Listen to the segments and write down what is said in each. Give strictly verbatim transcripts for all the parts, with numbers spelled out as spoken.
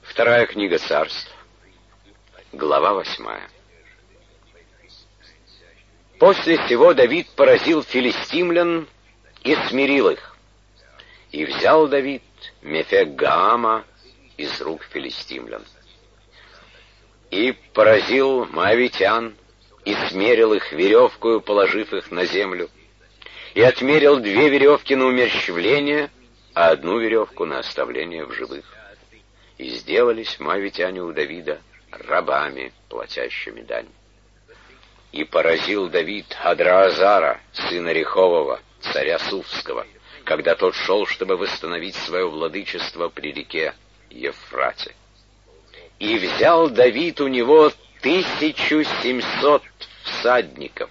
Вторая книга Царств, глава восьмая. После сего Давид поразил филистимлян и смирил их. И взял Давид Мефек-Гаама из рук филистимлян. И поразил моавитян, и смерил их веревкою, положив их на землю, и отмерил две веревки на умерщвление, а одну веревку на оставление в живых. И сделались моавитяне у Давида рабами, платящими дань. И поразил Давид Адраазара, сына Рехового, царя Суфского, когда тот шел, чтобы восстановить свое владычество при реке Ефрате. И взял Давид у него тысячу семьсот всадников.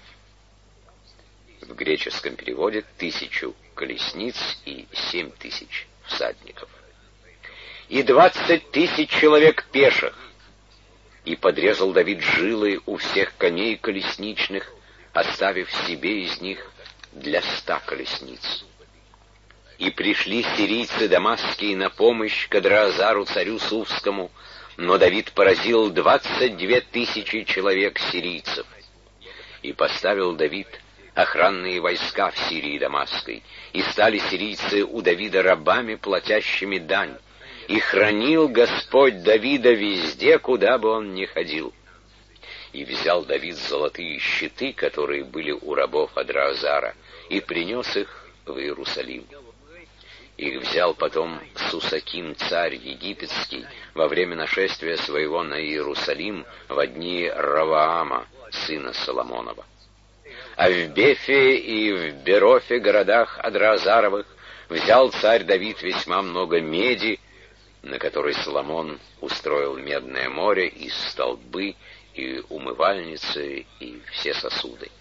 В греческом переводе тысячу колесниц и семь тысяч всадников. И двадцать тысяч человек пеших. И подрезал Давид жилы у всех коней колесничных, оставив себе из них для ста колесниц. И пришли сирийцы дамасские на помощь к Адраазару царю Суфскому, но Давид поразил двадцать две тысячи человек сирийцев. И поставил Давид охранные войска в Сирии Дамасской, и стали сирийцы у Давида рабами, платящими дань. И хранил Господь Давида везде, куда бы он ни ходил. И взял Давид золотые щиты, которые были у рабов Адраазара, и принес их в Иерусалим. Их взял потом Сусаким, царь египетский, во время нашествия своего на Иерусалим во дни Раваама, сына Соломонова. А в Бефе и в Берофе, городах Адраазаровых, взял царь Давид весьма много меди, на которой Соломон устроил медное море, и столбы, и умывальницы, и все сосуды.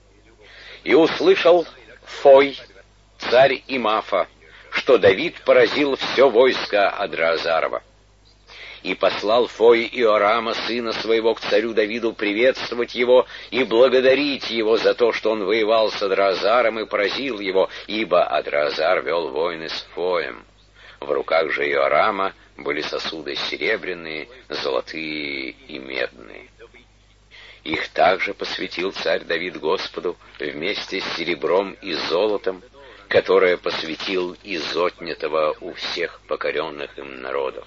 И услышал Фой, царь Имафа, что Давид поразил все войско Адраазарова. И послал Фой Иорама, сына своего, к царю Давиду приветствовать его и благодарить его за то, что он воевал с Адраазаром и поразил его, ибо Адраазар вел войны с Фоем. В руках же Иорама были сосуды серебряные, золотые и медные. Их также посвятил царь Давид Господу вместе с серебром и золотом, которое посвятил из отнятого у всех покоренных им народов.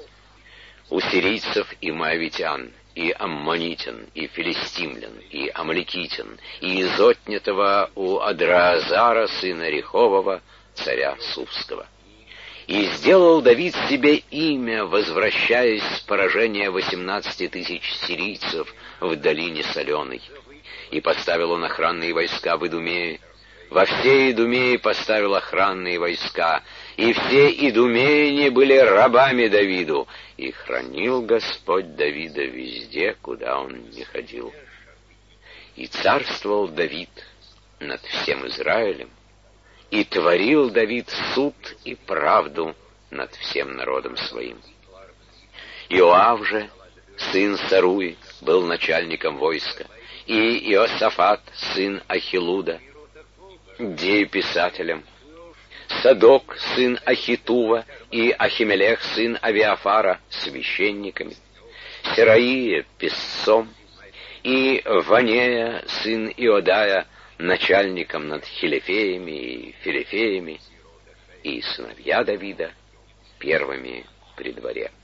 У сирийцев и моавитян, и аммонитян, и филистимлян, и амаликитян, и из отнятого у Адраазара, сына Рехового, царя Суфского. И сделал Давид себе имя, возвращаясь с поражения восемнадцати тысяч сирийцев в долине Соленой. И поставил он охранные войска в Идумее. Во всей Идумее поставил охранные войска, и все идумеяне были рабами Давиду, и хранил Господь Давида везде, куда он не ходил. И царствовал Давид над всем Израилем, и творил Давид суд и правду над всем народом своим. Иоав же, сын Саруи, был начальником войска, и Иосафат, сын Ахилуда, дееписателем, Садок, сын Ахитува, и Ахимелех, сын Авиафара, священниками, Сераия, писцом, и Ванея, сын Иодая, начальником над Хилефеями и Филифеями, и сыновья Давида первыми при дворе.